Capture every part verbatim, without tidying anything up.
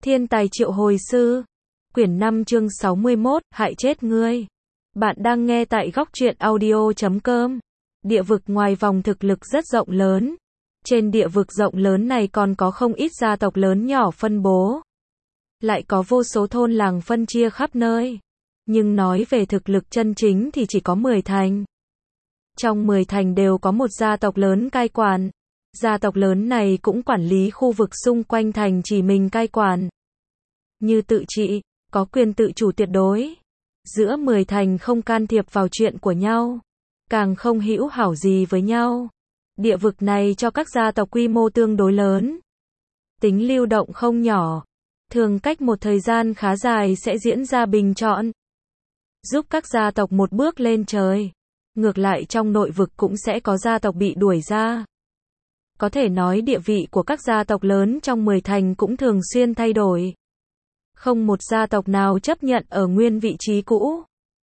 Thiên tài triệu hồi sư. Quyển năm chương sáu mươi mốt, hại chết ngươi. Bạn đang nghe tại góc truyện audio chấm com. Địa vực ngoài vòng thực lực rất rộng lớn. Trên địa vực rộng lớn này còn có không ít gia tộc lớn nhỏ phân bố. Lại có vô số thôn làng phân chia khắp nơi. Nhưng nói về thực lực chân chính thì chỉ có mười thành. Trong mười thành đều có một gia tộc lớn cai quản. Gia tộc lớn này cũng quản lý khu vực xung quanh thành chỉ mình cai quản. Như tự trị, có quyền tự chủ tuyệt đối. Giữa mười thành không can thiệp vào chuyện của nhau. Càng không hữu hảo gì với nhau. Địa vực này cho các gia tộc quy mô tương đối lớn. Tính lưu động không nhỏ. Thường cách một thời gian khá dài sẽ diễn ra bình chọn. Giúp các gia tộc một bước lên trời. Ngược lại trong nội vực cũng sẽ có gia tộc bị đuổi ra. Có thể nói địa vị của các gia tộc lớn trong mười thành cũng thường xuyên thay đổi. Không một gia tộc nào chấp nhận ở nguyên vị trí cũ.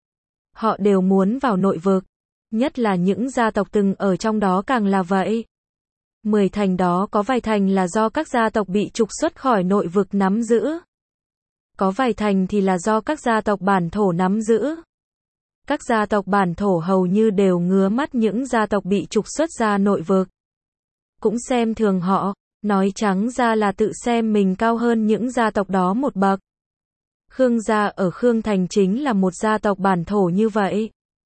Họ đều muốn vào nội vực. Nhất là những gia tộc từng ở trong đó càng là vậy. Mười thành đó có vài thành là do các gia tộc bị trục xuất khỏi nội vực nắm giữ. Có vài thành thì là do các gia tộc bản thổ nắm giữ. Các gia tộc bản thổ hầu như đều ngứa mắt những gia tộc bị trục xuất ra nội vực. Cũng xem thường họ, nói trắng ra là tự xem mình cao hơn những gia tộc đó một bậc. Khương gia ở Khương Thành chính là một gia tộc bản thổ như vậy.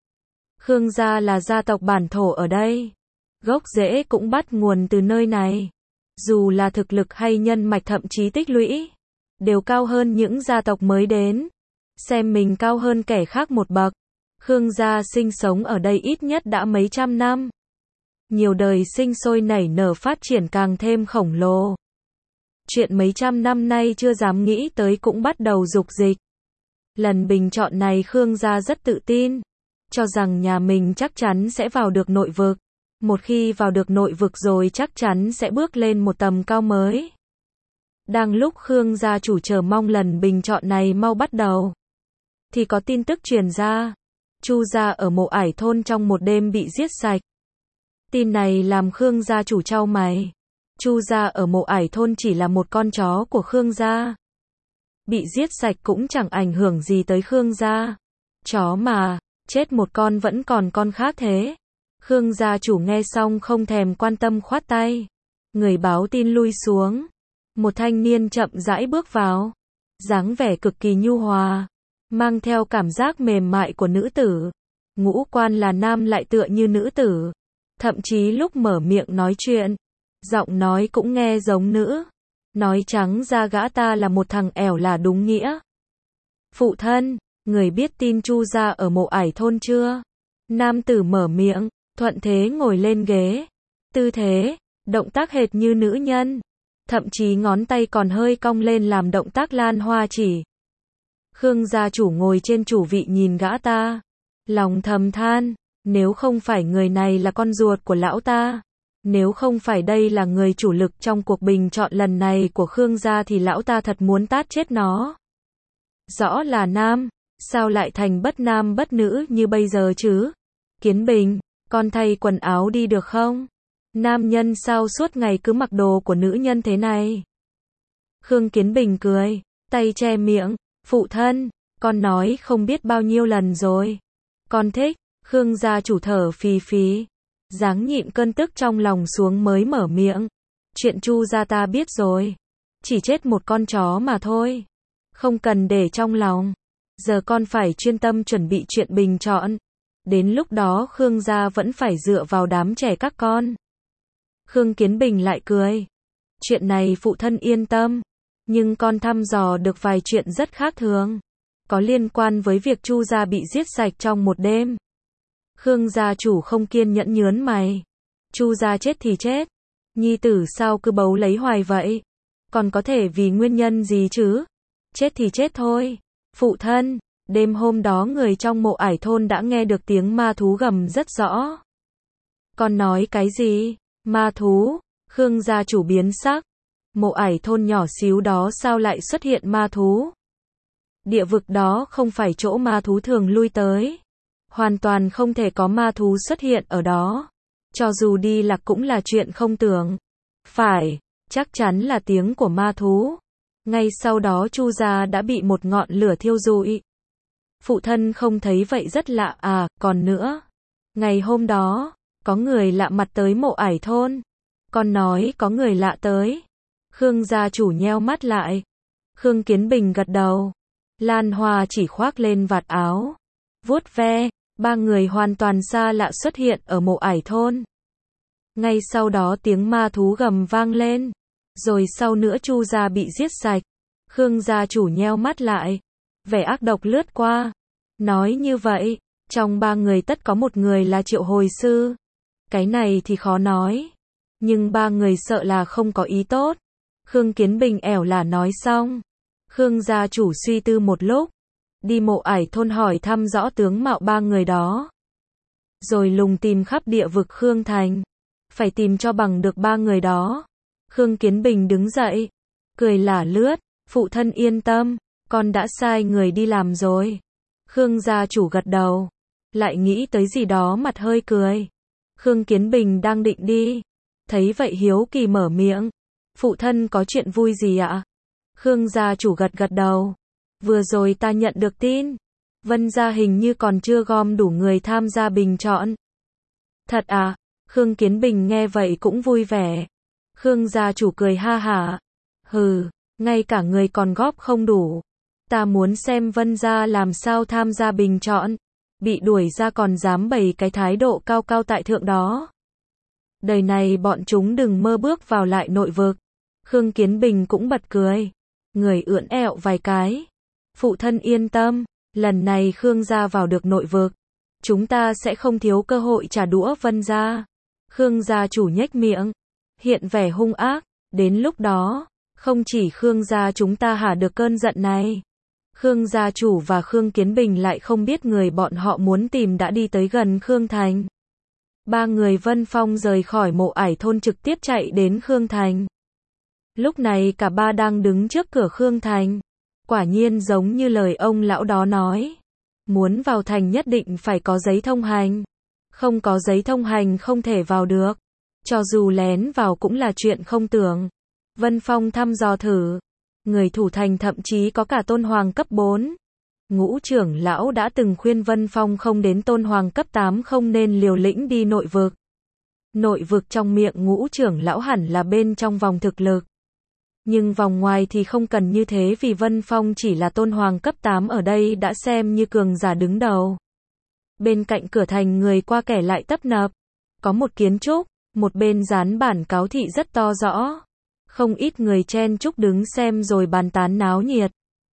Khương gia là gia tộc bản thổ ở đây. Gốc rễ cũng bắt nguồn từ nơi này. Dù là thực lực hay nhân mạch thậm chí tích lũy, đều cao hơn những gia tộc mới đến. Xem mình cao hơn kẻ khác một bậc. Khương gia sinh sống ở đây ít nhất đã mấy trăm năm. Nhiều đời sinh sôi nảy nở phát triển càng thêm khổng lồ. Chuyện mấy trăm năm nay chưa dám nghĩ tới cũng bắt đầu dục dịch. Lần bình chọn này Khương gia rất tự tin. Cho rằng nhà mình chắc chắn sẽ vào được nội vực. Một khi vào được nội vực rồi chắc chắn sẽ bước lên một tầm cao mới. Đang lúc Khương gia chủ chờ mong lần bình chọn này mau bắt đầu. Thì có tin tức truyền ra. Chu gia ở Mộ Ải thôn trong một đêm bị giết sạch. Tin này làm Khương gia chủ chau mày. Chu gia ở Mộ Ải thôn chỉ là một con chó của Khương gia. Bị giết sạch cũng chẳng ảnh hưởng gì tới Khương gia. Chó mà, chết một con vẫn còn con khác thế. Khương gia chủ nghe xong không thèm quan tâm khoát tay. Người báo tin lui xuống. Một thanh niên chậm rãi bước vào. Dáng vẻ cực kỳ nhu hòa. Mang theo cảm giác mềm mại của nữ tử. Ngũ quan là nam lại tựa như nữ tử. Thậm chí lúc mở miệng nói chuyện, giọng nói cũng nghe giống nữ. Nói trắng ra gã ta là một thằng ẻo là đúng nghĩa. Phụ thân, người biết tin Chu gia ở Mộ Ải thôn chưa? Nam tử mở miệng, thuận thế ngồi lên ghế. Tư thế, động tác hệt như nữ nhân. Thậm chí ngón tay còn hơi cong lên làm động tác lan hoa chỉ. Khương gia chủ ngồi trên chủ vị nhìn gã ta. Lòng thầm than. Nếu không phải người này là con ruột của lão ta, nếu không phải đây là người chủ lực trong cuộc bình chọn lần này của Khương gia thì lão ta thật muốn tát chết nó. Rõ là nam, sao lại thành bất nam bất nữ như bây giờ chứ? Kiến Bình, con thay quần áo đi được không? Nam nhân sao suốt ngày cứ mặc đồ của nữ nhân thế này? Khương Kiến Bình cười, tay che miệng, phụ thân, con nói không biết bao nhiêu lần rồi. Con thích. Khương gia chủ thở phì phì, dáng nhịn cơn tức trong lòng xuống mới mở miệng. Chuyện Chu gia ta biết rồi. Chỉ chết một con chó mà thôi. Không cần để trong lòng. Giờ con phải chuyên tâm chuẩn bị chuyện bình chọn. Đến lúc đó Khương gia vẫn phải dựa vào đám trẻ các con. Khương Kiến Bình lại cười. Chuyện này phụ thân yên tâm. Nhưng con thăm dò được vài chuyện rất khác thường. Có liên quan với việc Chu gia bị giết sạch trong một đêm. Khương gia chủ không kiên nhẫn nhớn mày. Chu gia chết thì chết. Nhi tử sao cứ bấu lấy hoài vậy? Còn có thể vì nguyên nhân gì chứ? Chết thì chết thôi. Phụ thân, đêm hôm đó người trong Mộ Ải thôn đã nghe được tiếng ma thú gầm rất rõ. Con nói cái gì? Ma thú? Khương gia chủ biến sắc. Mộ Ải thôn nhỏ xíu đó sao lại xuất hiện ma thú? Địa vực đó không phải chỗ ma thú thường lui tới. Hoàn toàn không thể có ma thú xuất hiện ở đó. Cho dù đi lạc cũng là chuyện không tưởng. Phải, chắc chắn là tiếng của ma thú. Ngay sau đó Chu gia đã bị một ngọn lửa thiêu rụi. Phụ thân không thấy vậy rất lạ à, còn nữa. Ngày hôm đó, có người lạ mặt tới Mộ Ải thôn. Con nói có người lạ tới. Khương gia chủ nheo mắt lại. Khương Kiến Bình gật đầu. Lan Hoa chỉ khoác lên vạt áo. Vuốt ve, ba người hoàn toàn xa lạ xuất hiện ở Mộ Ải thôn. Ngay sau đó tiếng ma thú gầm vang lên. Rồi sau nữa Chu gia bị giết sạch. Khương gia chủ nheo mắt lại. Vẻ ác độc lướt qua. Nói như vậy, trong ba người tất có một người là Triệu Hồi sư. Cái này thì khó nói. Nhưng ba người sợ là không có ý tốt. Khương Kiến Bình ẻo là nói xong. Khương gia chủ suy tư một lúc. Đi Mộ Ải thôn hỏi thăm rõ tướng mạo ba người đó. Rồi lùng tìm khắp địa vực Khương Thành. Phải tìm cho bằng được ba người đó. Khương Kiến Bình đứng dậy. Cười lả lướt. Phụ thân yên tâm. Con đã sai người đi làm rồi. Khương gia chủ gật đầu. Lại nghĩ tới gì đó mặt hơi cười. Khương Kiến Bình đang định đi. Thấy vậy hiếu kỳ mở miệng. Phụ thân có chuyện vui gì ạ? Khương gia chủ gật gật đầu. Vừa rồi ta nhận được tin. Vân gia hình như còn chưa gom đủ người tham gia bình chọn. Thật à? Khương Kiến Bình nghe vậy cũng vui vẻ. Khương gia chủ cười ha hả. Hừ, ngay cả người còn góp không đủ. Ta muốn xem Vân gia làm sao tham gia bình chọn. Bị đuổi ra còn dám bày cái thái độ cao cao tại thượng đó. Đời này bọn chúng đừng mơ bước vào lại nội vực. Khương Kiến Bình cũng bật cười. Người ưỡn ẹo vài cái. Phụ thân yên tâm, lần này Khương gia vào được nội vực. Chúng ta sẽ không thiếu cơ hội trả đũa Vân gia. Khương gia chủ nhếch miệng. Hiện vẻ hung ác. Đến lúc đó, không chỉ Khương gia chúng ta hả được cơn giận này. Khương gia chủ và Khương Kiến Bình lại không biết người bọn họ muốn tìm đã đi tới gần Khương Thành. Ba người Vân Phong rời khỏi Mộ Ải thôn trực tiếp chạy đến Khương Thành. Lúc này cả ba đang đứng trước cửa Khương Thành. Quả nhiên giống như lời ông lão đó nói. Muốn vào thành nhất định phải có giấy thông hành. Không có giấy thông hành không thể vào được. Cho dù lén vào cũng là chuyện không tưởng. Vân Phong thăm dò thử. Người thủ thành thậm chí có cả tôn hoàng cấp bốn. Ngũ trưởng lão đã từng khuyên Vân Phong không đến tôn hoàng cấp tám không nên liều lĩnh đi nội vực. Nội vực trong miệng ngũ trưởng lão hẳn là bên trong vòng thực lực. Nhưng vòng ngoài thì không cần như thế vì Vân Phong chỉ là tôn hoàng cấp tám ở đây đã xem như cường giả đứng đầu. Bên cạnh cửa thành người qua kẻ lại tấp nập. Có một kiến trúc, một bên dán bản cáo thị rất to rõ. Không ít người chen chúc đứng xem rồi bàn tán náo nhiệt.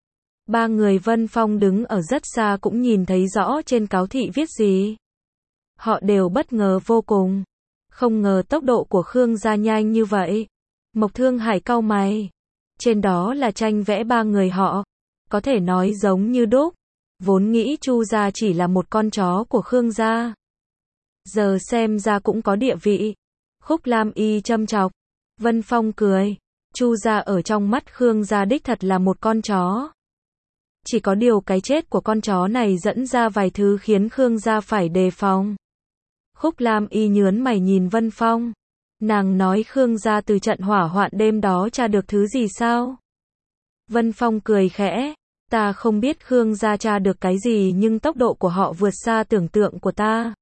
Ba người Vân Phong đứng ở rất xa cũng nhìn thấy rõ trên cáo thị viết gì. Họ đều bất ngờ vô cùng. Không ngờ tốc độ của Khương gia nhanh như vậy. Mộc Thương Hải cau mày. Trên đó là tranh vẽ ba người họ. Có thể nói giống như đúc. Vốn nghĩ Chu gia chỉ là một con chó của Khương gia. Giờ xem ra cũng có địa vị. Khúc Lam Y châm chọc. Vân Phong cười. Chu gia ở trong mắt Khương gia đích thật là một con chó. Chỉ có điều cái chết của con chó này dẫn ra vài thứ khiến Khương gia phải đề phòng. Khúc Lam Y nhớn mày nhìn Vân Phong. Nàng nói Khương gia từ trận hỏa hoạn đêm đó tra được thứ gì sao? Vân Phong cười khẽ. Ta không biết Khương gia tra được cái gì nhưng tốc độ của họ vượt xa tưởng tượng của ta.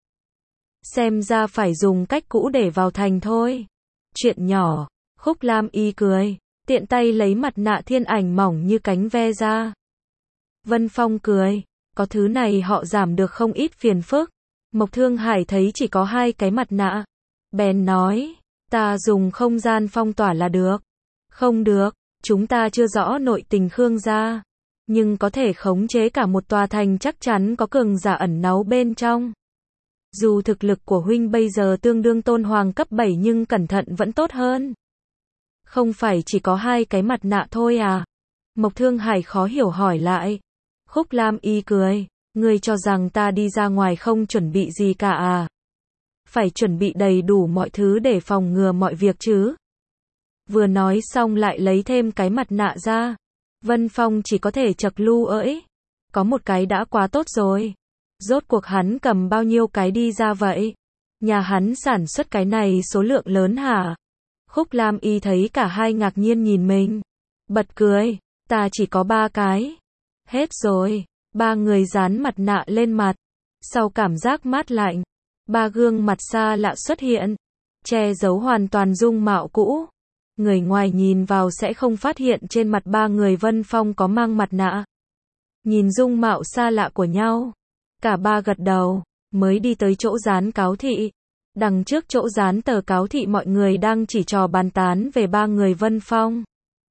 Xem ra phải dùng cách cũ để vào thành thôi. Chuyện nhỏ. Khúc Lam Y cười. Tiện tay lấy mặt nạ thiên ảnh mỏng như cánh ve ra. Vân Phong cười. Có thứ này họ giảm được không ít phiền phức. Mộc Thương Hải thấy chỉ có hai cái mặt nạ. Bèn nói. Ta dùng không gian phong tỏa là được. Không được. Chúng ta chưa rõ nội tình Khương gia. Nhưng có thể khống chế cả một tòa thành chắc chắn có cường giả ẩn náu bên trong. Dù thực lực của huynh bây giờ tương đương tôn hoàng cấp bảy nhưng cẩn thận vẫn tốt hơn. Không phải chỉ có hai cái mặt nạ thôi à? Mộc Thương Hải khó hiểu hỏi lại. Khúc Lam Y cười. Ngươi cho rằng ta đi ra ngoài không chuẩn bị gì cả à? Phải chuẩn bị đầy đủ mọi thứ để phòng ngừa mọi việc chứ. Vừa nói xong lại lấy thêm cái mặt nạ ra. Vân Phong chỉ có thể chật lu ỡi. Có một cái đã quá tốt rồi. Rốt cuộc hắn cầm bao nhiêu cái đi ra vậy? Nhà hắn sản xuất cái này số lượng lớn hả? Khúc Lam Y thấy cả hai ngạc nhiên nhìn mình. Bật cười, ta chỉ có ba cái. Hết rồi, ba người dán mặt nạ lên mặt. Sau cảm giác mát lạnh, ba gương mặt xa lạ xuất hiện, che giấu hoàn toàn dung mạo cũ. Người ngoài nhìn vào sẽ không phát hiện trên mặt ba người Vân Phong có mang mặt nạ. Nhìn dung mạo xa lạ của nhau, cả ba gật đầu, mới đi tới chỗ dán cáo thị. Đằng trước chỗ dán tờ cáo thị mọi người đang chỉ trò bàn tán về ba người Vân Phong.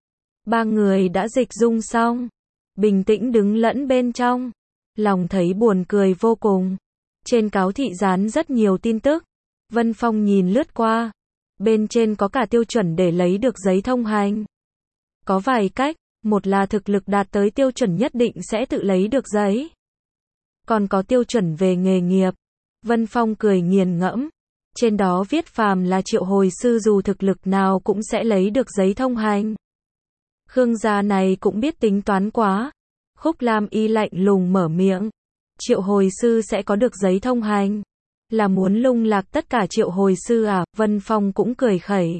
Ba người đã dịch dung xong, bình tĩnh đứng lẫn bên trong, lòng thấy buồn cười vô cùng. Trên cáo thị dán rất nhiều tin tức, Vân Phong nhìn lướt qua, bên trên có cả tiêu chuẩn để lấy được giấy thông hành. Có vài cách, một là thực lực đạt tới tiêu chuẩn nhất định sẽ tự lấy được giấy. Còn có tiêu chuẩn về nghề nghiệp. Vân Phong cười nghiền ngẫm, trên đó viết phàm là triệu hồi sư dù thực lực nào cũng sẽ lấy được giấy thông hành. Khương gia này cũng biết tính toán quá. Khúc Lam Y lạnh lùng mở miệng. Triệu hồi sư sẽ có được giấy thông hành. Là muốn lung lạc tất cả triệu hồi sư à? Vân Phong cũng cười khẩy.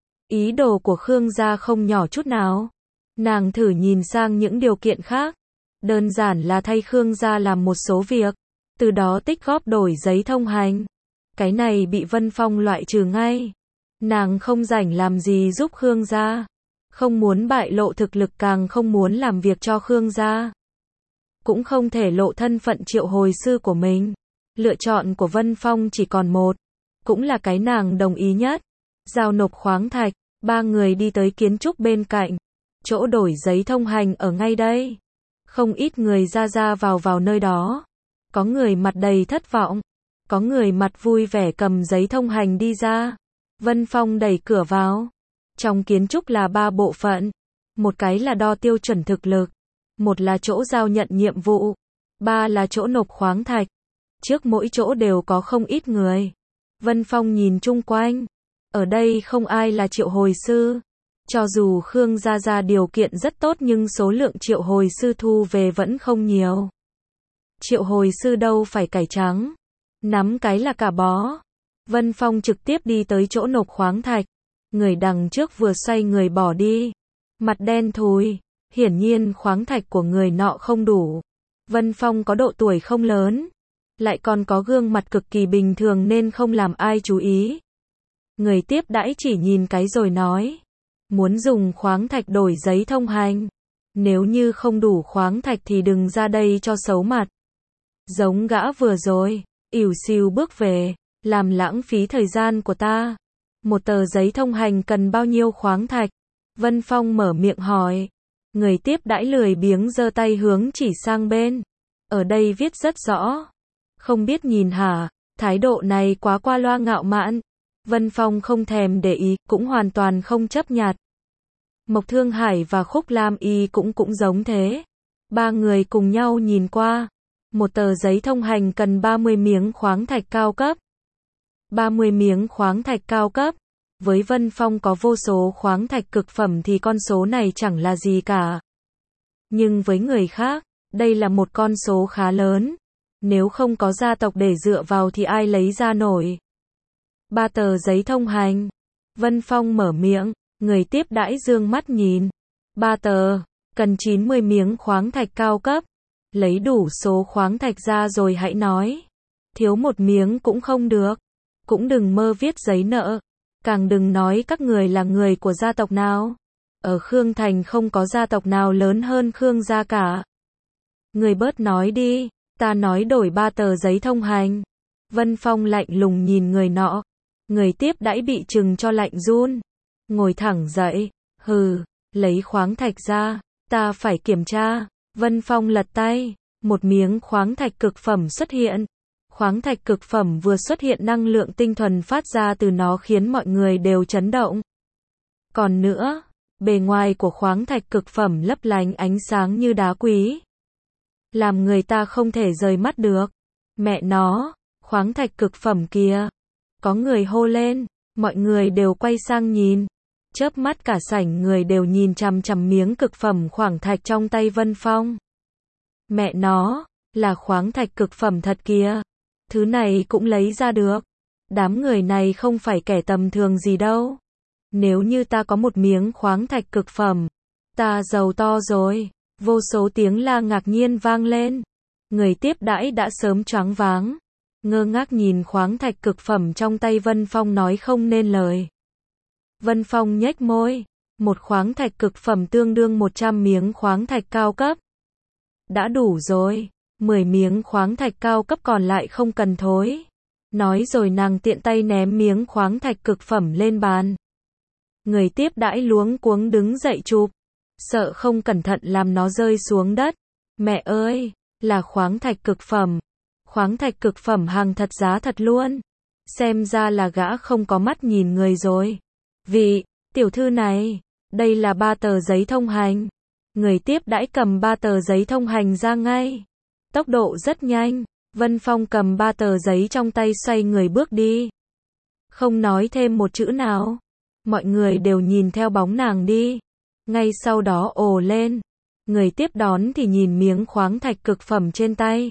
Ý đồ của Khương gia không nhỏ chút nào. Nàng thử nhìn sang những điều kiện khác. Đơn giản là thay Khương gia làm một số việc. Từ đó tích góp đổi giấy thông hành. Cái này bị Vân Phong loại trừ ngay. Nàng không rảnh làm gì giúp Khương gia. Không muốn bại lộ thực lực càng không muốn làm việc cho Khương gia. Cũng không thể lộ thân phận triệu hồi sư của mình. Lựa chọn của Vân Phong chỉ còn một. Cũng là cái nàng đồng ý nhất. Giao nộp khoáng thạch. Ba người đi tới kiến trúc bên cạnh. Chỗ đổi giấy thông hành ở ngay đây. Không ít người ra ra vào vào nơi đó. Có người mặt đầy thất vọng. Có người mặt vui vẻ cầm giấy thông hành đi ra. Vân Phong đẩy cửa vào. Trong kiến trúc là ba bộ phận. Một cái là đo tiêu chuẩn thực lực. Một là chỗ giao nhận nhiệm vụ. Ba là chỗ nộp khoáng thạch. Trước mỗi chỗ đều có không ít người. Vân Phong nhìn chung quanh. Ở đây không ai là triệu hồi sư. Cho dù Khương gia gia điều kiện rất tốt nhưng số lượng triệu hồi sư thu về vẫn không nhiều. Triệu hồi sư đâu phải cải trắng. Nắm cái là cả bó. Vân Phong trực tiếp đi tới chỗ nộp khoáng thạch. Người đằng trước vừa xoay người bỏ đi. Mặt đen thùi. Hiển nhiên khoáng thạch của người nọ không đủ. Vân Phong có độ tuổi không lớn. Lại còn có gương mặt cực kỳ bình thường nên không làm ai chú ý. Người tiếp đãi chỉ nhìn cái rồi nói. Muốn dùng khoáng thạch đổi giấy thông hành. Nếu như không đủ khoáng thạch thì đừng ra đây cho xấu mặt. Giống gã vừa rồi. Ỉu xìu bước về. Làm lãng phí thời gian của ta. Một tờ giấy thông hành cần bao nhiêu khoáng thạch? Vân Phong mở miệng hỏi. Người tiếp đãi lười biếng giơ tay hướng chỉ sang bên. Ở đây viết rất rõ. Không biết nhìn hả? Thái độ này quá qua loa ngạo mạn. Vân Phong không thèm để ý, cũng hoàn toàn không chấp nhặt. Mộc Thương Hải và Khúc Lam Y cũng cũng giống thế. Ba người cùng nhau nhìn qua. Một tờ giấy thông hành cần ba mươi miếng khoáng thạch cao cấp. ba mươi miếng khoáng thạch cao cấp. Với Vân Phong có vô số khoáng thạch cực phẩm thì con số này chẳng là gì cả. Nhưng với người khác, đây là một con số khá lớn. Nếu không có gia tộc để dựa vào thì ai lấy ra nổi. Ba tờ giấy thông hành. Vân Phong mở miệng, người tiếp đãi dương mắt nhìn. Ba tờ, cần chín mươi miếng khoáng thạch cao cấp. Lấy đủ số khoáng thạch ra rồi hãy nói. Thiếu một miếng cũng không được. Cũng đừng mơ viết giấy nợ. Càng đừng nói các người là người của gia tộc nào. Ở Khương Thành không có gia tộc nào lớn hơn Khương gia cả. Người bớt nói đi, ta nói đổi ba tờ giấy thông hành. Vân Phong lạnh lùng nhìn người nọ. Người tiếp đãi bị chừng cho lạnh run. Ngồi thẳng dậy, hừ, lấy khoáng thạch ra, ta phải kiểm tra. Vân Phong lật tay, một miếng khoáng thạch cực phẩm xuất hiện. Khoáng thạch cực phẩm vừa xuất hiện năng lượng tinh thuần phát ra từ nó khiến mọi người đều chấn động. Còn nữa, bề ngoài của khoáng thạch cực phẩm lấp lánh ánh sáng như đá quý. Làm người ta không thể rời mắt được. Mẹ nó, khoáng thạch cực phẩm kìa. Có người hô lên, mọi người đều quay sang nhìn. Chớp mắt cả sảnh người đều nhìn chằm chằm miếng cực phẩm khoáng thạch trong tay Vân Phong. Mẹ nó, là khoáng thạch cực phẩm thật kìa. Thứ này cũng lấy ra được. Đám người này không phải kẻ tầm thường gì đâu. Nếu như ta có một miếng khoáng thạch cực phẩm, Ta giàu to rồi. Vô số tiếng la ngạc nhiên vang lên. Người tiếp đãi đã sớm choáng váng. Ngơ ngác nhìn khoáng thạch cực phẩm trong tay Vân Phong nói không nên lời. Vân Phong nhếch môi. Một khoáng thạch cực phẩm tương đương một trăm miếng khoáng thạch cao cấp. Đã đủ rồi. mười miếng khoáng thạch cao cấp còn lại không cần thối. Nói rồi nàng tiện tay ném miếng khoáng thạch cực phẩm lên bàn. Người tiếp đãi luống cuống đứng dậy chụp. Sợ không cẩn thận làm nó rơi xuống đất. Mẹ ơi, là khoáng thạch cực phẩm. Khoáng thạch cực phẩm hàng thật giá thật luôn. Xem ra là gã không có mắt nhìn người rồi. Vị, tiểu thư này, đây là ba tờ giấy thông hành. Người tiếp đãi cầm ba tờ giấy thông hành ra ngay. Tốc độ rất nhanh. Vân Phong cầm ba tờ giấy trong tay xoay người bước đi. Không nói thêm một chữ nào. Mọi người đều nhìn theo bóng nàng đi. Ngay sau đó ồ lên. Người tiếp đón thì nhìn miếng khoáng thạch cực phẩm trên tay.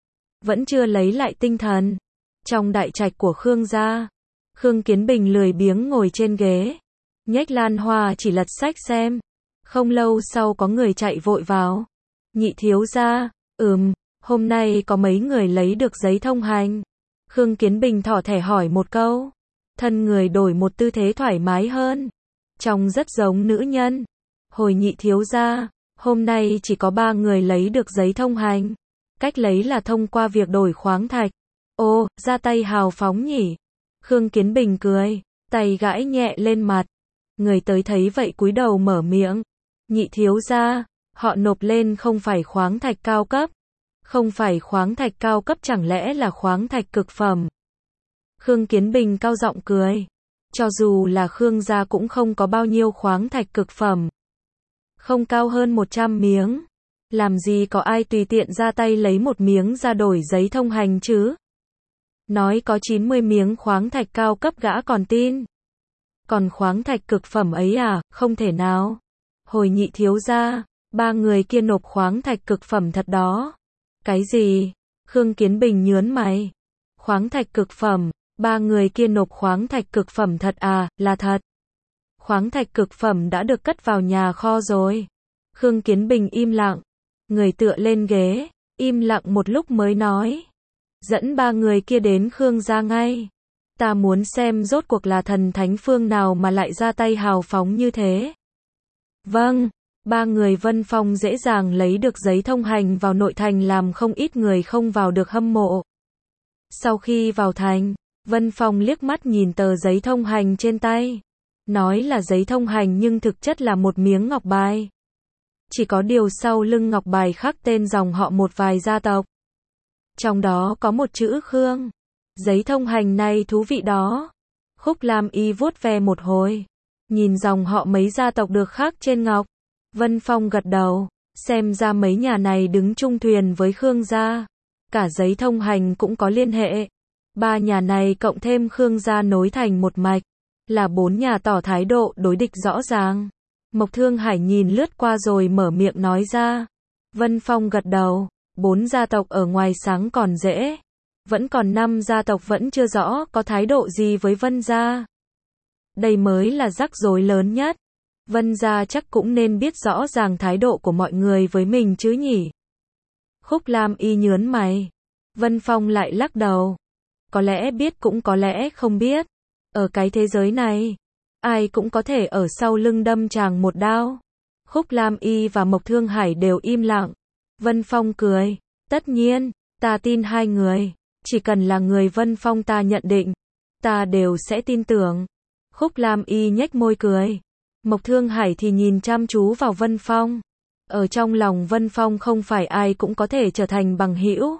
Vẫn chưa lấy lại tinh thần. Trong đại trạch của Khương gia, Khương Kiến Bình lười biếng ngồi trên ghế. Nhếch lan hoa chỉ lật sách xem. Không lâu sau có người chạy vội vào. Nhị thiếu gia, ừm, hôm nay có mấy người lấy được giấy thông hành. Khương Kiến Bình thỏ thẻ hỏi một câu. Thân người đổi một tư thế thoải mái hơn. Trông rất giống nữ nhân. Hồi nhị thiếu gia, hôm nay chỉ có ba người lấy được giấy thông hành. Cách lấy là thông qua việc đổi khoáng thạch. Ô, ra tay hào phóng nhỉ. Khương Kiến Bình cười, tay gãi nhẹ lên mặt. Người tới thấy vậy cúi đầu mở miệng. Nhị thiếu gia, họ nộp lên không phải khoáng thạch cao cấp. Không phải khoáng thạch cao cấp chẳng lẽ là khoáng thạch cực phẩm. Khương Kiến Bình cao giọng cười. Cho dù là Khương gia cũng không có bao nhiêu khoáng thạch cực phẩm. Không cao hơn một trăm miếng. Làm gì có ai tùy tiện ra tay lấy một miếng ra đổi giấy thông hành chứ. Nói có chín mươi miếng khoáng thạch cao cấp gã còn tin. Còn khoáng thạch cực phẩm ấy à, không thể nào. Hồi nhị thiếu gia, ba người kia nộp khoáng thạch cực phẩm thật đó. Cái gì? Khương Kiến Bình nhướng mày. Khoáng thạch cực phẩm, ba người kia nộp khoáng thạch cực phẩm thật à, là thật. Khoáng thạch cực phẩm đã được cất vào nhà kho rồi. Khương Kiến Bình im lặng. Người tựa lên ghế, im lặng một lúc mới nói. Dẫn ba người kia đến Khương gia ngay. Ta muốn xem rốt cuộc là thần thánh phương nào mà lại ra tay hào phóng như thế. Vâng, ba người Vân Phong dễ dàng lấy được giấy thông hành vào nội thành làm không ít người không vào được hâm mộ. Sau khi vào thành, Vân Phong liếc mắt nhìn tờ giấy thông hành trên tay. Nói là giấy thông hành nhưng thực chất là một miếng ngọc bài. Chỉ có điều sau lưng ngọc bài khắc tên dòng họ một vài gia tộc. Trong đó có một chữ Khương. Giấy thông hành này thú vị đó. Khúc Lam Y vuốt ve một hồi. Nhìn dòng họ mấy gia tộc được khắc trên ngọc. Vân Phong gật đầu. Xem ra mấy nhà này đứng chung thuyền với Khương gia. Cả giấy thông hành cũng có liên hệ. Ba nhà này cộng thêm Khương gia nối thành một mạch. Là bốn nhà tỏ thái độ đối địch rõ ràng. Mộc Thương Hải nhìn lướt qua rồi mở miệng nói ra. Vân Phong gật đầu. Bốn gia tộc ở ngoài sáng còn dễ. Vẫn còn năm gia tộc vẫn chưa rõ có thái độ gì với Vân gia. Đây mới là rắc rối lớn nhất. Vân gia chắc cũng nên biết rõ ràng thái độ của mọi người với mình chứ nhỉ. Khúc Lam Y nhướng mày. Vân Phong lại lắc đầu. Có lẽ biết cũng có lẽ không biết. Ở cái thế giới này, ai cũng có thể ở sau lưng đâm chàng một đao. Khúc Lam Y và Mộc Thương Hải đều im lặng. Vân Phong cười. Tất nhiên, ta tin hai người. Chỉ cần là người Vân Phong ta nhận định, ta đều sẽ tin tưởng. Khúc Lam Y nhếch môi cười. Mộc Thương Hải thì nhìn chăm chú vào Vân Phong. Ở trong lòng Vân Phong không phải ai cũng có thể trở thành bằng hữu.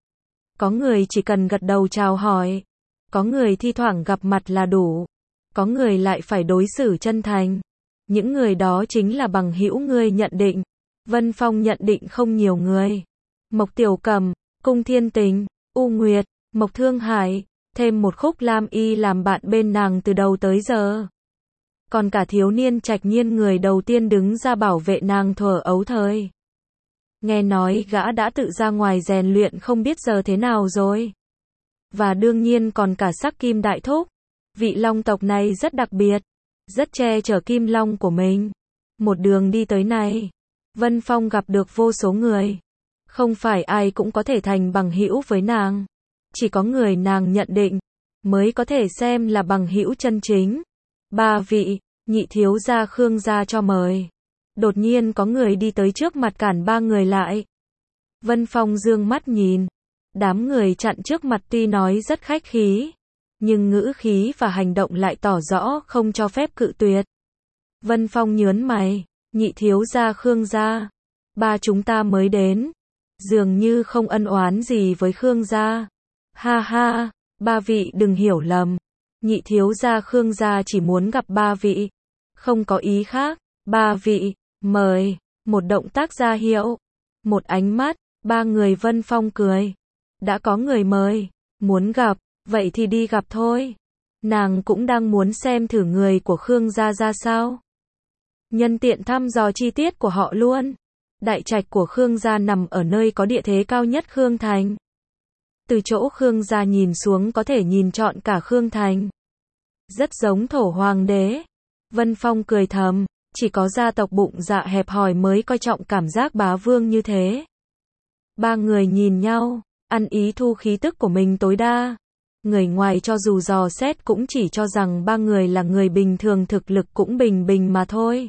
Có người chỉ cần gật đầu chào hỏi. Có người thi thoảng gặp mặt là đủ. Có người lại phải đối xử chân thành. Những người đó chính là bằng hữu ngươi nhận định. Vân Phong nhận định không nhiều người. Mộc Tiểu Cầm, Cung Thiên Tình, U Nguyệt, Mộc Thương Hải, thêm một Khúc Lam Y làm bạn bên nàng từ đầu tới giờ. Còn cả thiếu niên Trạch Nhiên người đầu tiên đứng ra bảo vệ nàng thuở ấu thời. Nghe nói gã đã tự ra ngoài rèn luyện không biết giờ thế nào rồi. Và đương nhiên còn cả Sắc Kim Đại Thúc. Vị Long tộc này rất đặc biệt. Rất che chở Kim Long của mình. Một đường đi tới này, Vân Phong gặp được vô số người. Không phải ai cũng có thể thành bằng hữu với nàng. Chỉ có người nàng nhận định, mới có thể xem là bằng hữu chân chính. Ba vị, nhị thiếu gia Khương gia cho mời. Đột nhiên có người đi tới trước mặt cản ba người lại. Vân Phong dương mắt nhìn. Đám người chặn trước mặt tuy nói rất khách khí, nhưng ngữ khí và hành động lại tỏ rõ không cho phép cự tuyệt. Vân Phong nhớn mày, nhị thiếu gia Khương gia. Ba chúng ta mới đến. Dường như không ân oán gì với Khương gia. Ha ha, ba vị đừng hiểu lầm. Nhị thiếu gia Khương gia chỉ muốn gặp ba vị. Không có ý khác. Ba vị, mời. Một động tác ra hiệu. Một ánh mắt, ba người Vân Phong cười. Đã có người mời, muốn gặp, vậy thì đi gặp thôi. Nàng cũng đang muốn xem thử người của Khương gia ra sao. Nhân tiện thăm dò chi tiết của họ luôn. Đại trạch của Khương gia nằm ở nơi có địa thế cao nhất Khương Thành. Từ chỗ Khương gia nhìn xuống có thể nhìn trọn cả Khương Thành. Rất giống thổ hoàng đế. Vân Phong cười thầm, chỉ có gia tộc bụng dạ hẹp hòi mới coi trọng cảm giác bá vương như thế. Ba người nhìn nhau, ăn ý thu khí tức của mình tối đa. Người ngoài cho dù dò xét cũng chỉ cho rằng ba người là người bình thường, thực lực cũng bình bình mà thôi.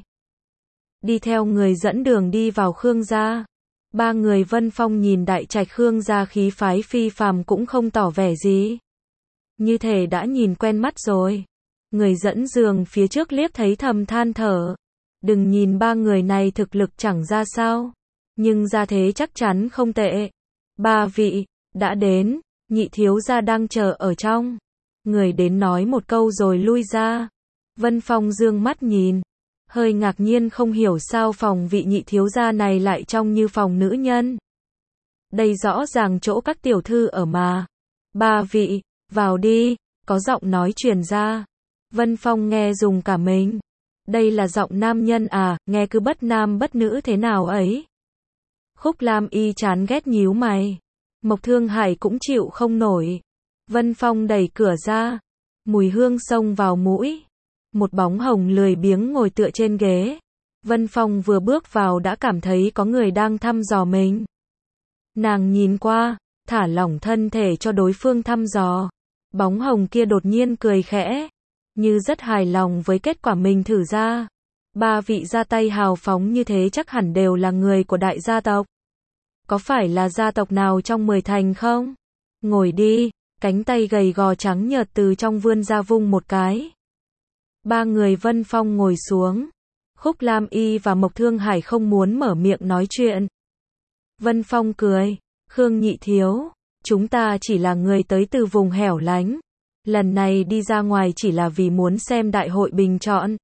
Đi theo người dẫn đường đi vào Khương gia. Ba người Vân Phong nhìn đại trạch Khương gia khí phái phi phàm cũng không tỏ vẻ gì. Như thể đã nhìn quen mắt rồi. Người dẫn đường phía trước liếc thấy thầm than thở. Đừng nhìn ba người này thực lực chẳng ra sao, nhưng gia thế chắc chắn không tệ. Ba vị, đã đến, nhị thiếu gia đang chờ ở trong. Người đến nói một câu rồi lui ra. Vân Phong dương mắt nhìn. Hơi ngạc nhiên không hiểu sao phòng vị nhị thiếu gia này lại trông như phòng nữ nhân. Đây rõ ràng chỗ các tiểu thư ở mà. Ba vị, vào đi, có giọng nói truyền ra. Vân Phong nghe dùng cả mình. Đây là giọng nam nhân à, nghe cứ bất nam bất nữ thế nào ấy. Khúc Lam Y chán ghét nhíu mày. Mộc Thương Hải cũng chịu không nổi. Vân Phong đẩy cửa ra. Mùi hương xông vào mũi. Một bóng hồng lười biếng ngồi tựa trên ghế. Vân Phong vừa bước vào đã cảm thấy có người đang thăm dò mình. Nàng nhìn qua, thả lỏng thân thể cho đối phương thăm dò. Bóng hồng kia đột nhiên cười khẽ, như rất hài lòng với kết quả mình thử ra. Ba vị ra tay hào phóng như thế chắc hẳn đều là người của đại gia tộc. Có phải là gia tộc nào trong mười thành không? Ngồi đi, cánh tay gầy gò trắng nhợt từ trong vươn ra vung một cái. Ba người Vân Phong ngồi xuống. Khúc Lam Y và Mộc Thương Hải không muốn mở miệng nói chuyện. Vân Phong cười, Khương nhị thiếu, chúng ta chỉ là người tới từ vùng hẻo lánh. Lần này đi ra ngoài chỉ là vì muốn xem đại hội bình chọn.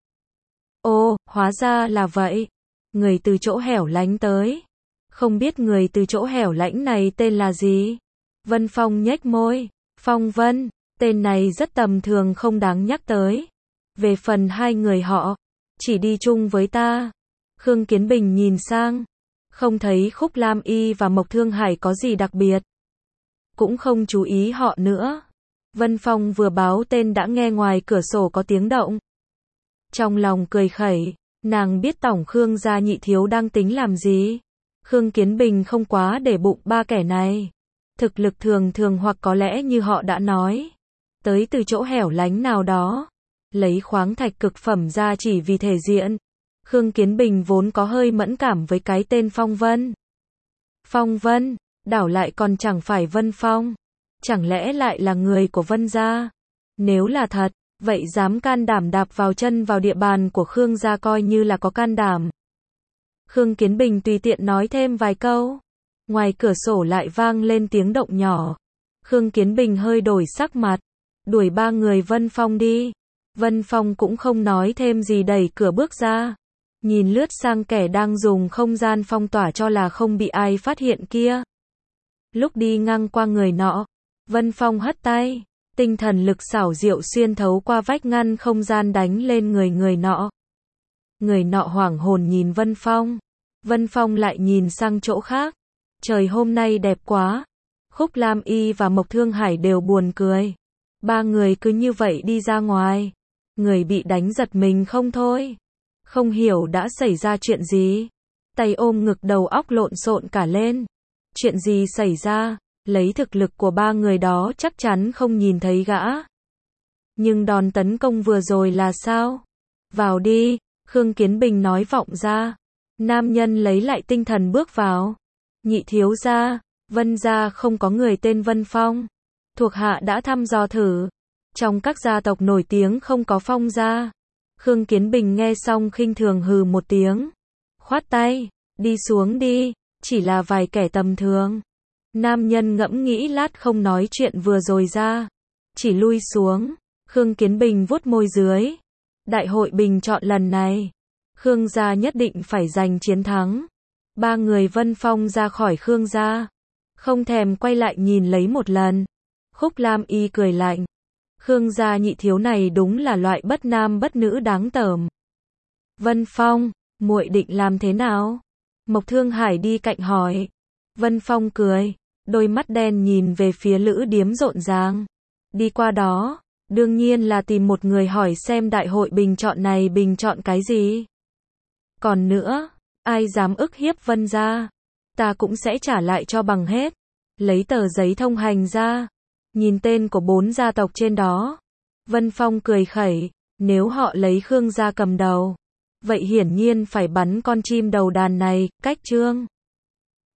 Ô, hóa ra là vậy. Người từ chỗ hẻo lánh tới. Không biết người từ chỗ hẻo lánh này tên là gì? Vân Phong nhếch môi. Phong Vân, tên này rất tầm thường không đáng nhắc tới. Về phần hai người họ, chỉ đi chung với ta. Khương Kiến Bình nhìn sang. Không thấy Khúc Lam Y và Mộc Thương Hải có gì đặc biệt. Cũng không chú ý họ nữa. Vân Phong vừa báo tên đã nghe ngoài cửa sổ có tiếng động. Trong lòng cười khẩy, nàng biết tổng Khương gia nhị thiếu đang tính làm gì. Khương Kiến Bình không quá để bụng ba kẻ này. Thực lực thường thường hoặc có lẽ như họ đã nói. Tới từ chỗ hẻo lánh nào đó. Lấy khoáng thạch cực phẩm ra chỉ vì thể diện. Khương Kiến Bình vốn có hơi mẫn cảm với cái tên Phong Vân. Phong Vân, đảo lại còn chẳng phải Vân Phong. Chẳng lẽ lại là người của Vân gia? Nếu là thật, vậy dám can đảm đạp vào chân vào địa bàn của Khương gia coi như là có can đảm. Khương Kiến Bình tùy tiện nói thêm vài câu. Ngoài cửa sổ lại vang lên tiếng động nhỏ. Khương Kiến Bình hơi đổi sắc mặt. Đuổi ba người Vân Phong đi. Vân Phong cũng không nói thêm gì đẩy cửa bước ra. Nhìn lướt sang kẻ đang dùng không gian phong tỏa cho là không bị ai phát hiện kia. Lúc đi ngang qua người nọ, Vân Phong hất tay. Tinh thần lực xảo diệu xuyên thấu qua vách ngăn không gian đánh lên người người nọ. Người nọ hoảng hồn nhìn Vân Phong. Vân Phong lại nhìn sang chỗ khác. Trời hôm nay đẹp quá. Khúc Lam Y và Mộc Thương Hải đều buồn cười. Ba người cứ như vậy đi ra ngoài. Người bị đánh giật mình không thôi. Không hiểu đã xảy ra chuyện gì. Tay ôm ngực đầu óc lộn xộn cả lên. Chuyện gì xảy ra? Lấy thực lực của ba người đó chắc chắn không nhìn thấy gã. Nhưng đòn tấn công vừa rồi là sao? Vào đi, Khương Kiến Bình nói vọng ra. Nam nhân lấy lại tinh thần bước vào. Nhị thiếu gia, Vân gia không có người tên Vân Phong. Thuộc hạ đã thăm dò thử. Trong các gia tộc nổi tiếng không có Phong gia. Khương Kiến Bình nghe xong khinh thường hừ một tiếng. Khoát tay, đi xuống đi, chỉ là vài kẻ tầm thường. Nam nhân ngẫm nghĩ lát không nói chuyện vừa rồi ra. Chỉ lui xuống. Khương Kiến Bình vuốt môi dưới. Đại hội bình chọn lần này, Khương gia nhất định phải giành chiến thắng. Ba người Vân Phong ra khỏi Khương gia. Không thèm quay lại nhìn lấy một lần. Khúc Lam Y cười lạnh. Khương gia nhị thiếu này đúng là loại bất nam bất nữ đáng tởm. Vân Phong, muội định làm thế nào? Mộc Thương Hải đi cạnh hỏi. Vân Phong cười, đôi mắt đen nhìn về phía lữ điếm rộn ràng. Đi qua đó, đương nhiên là tìm một người hỏi xem đại hội bình chọn này bình chọn cái gì. Còn nữa, ai dám ức hiếp Vân gia, ta cũng sẽ trả lại cho bằng hết. Lấy tờ giấy thông hành ra, nhìn tên của bốn gia tộc trên đó. Vân Phong cười khẩy, nếu họ lấy Khương gia cầm đầu, vậy hiển nhiên phải bắn con chim đầu đàn này, cách chương.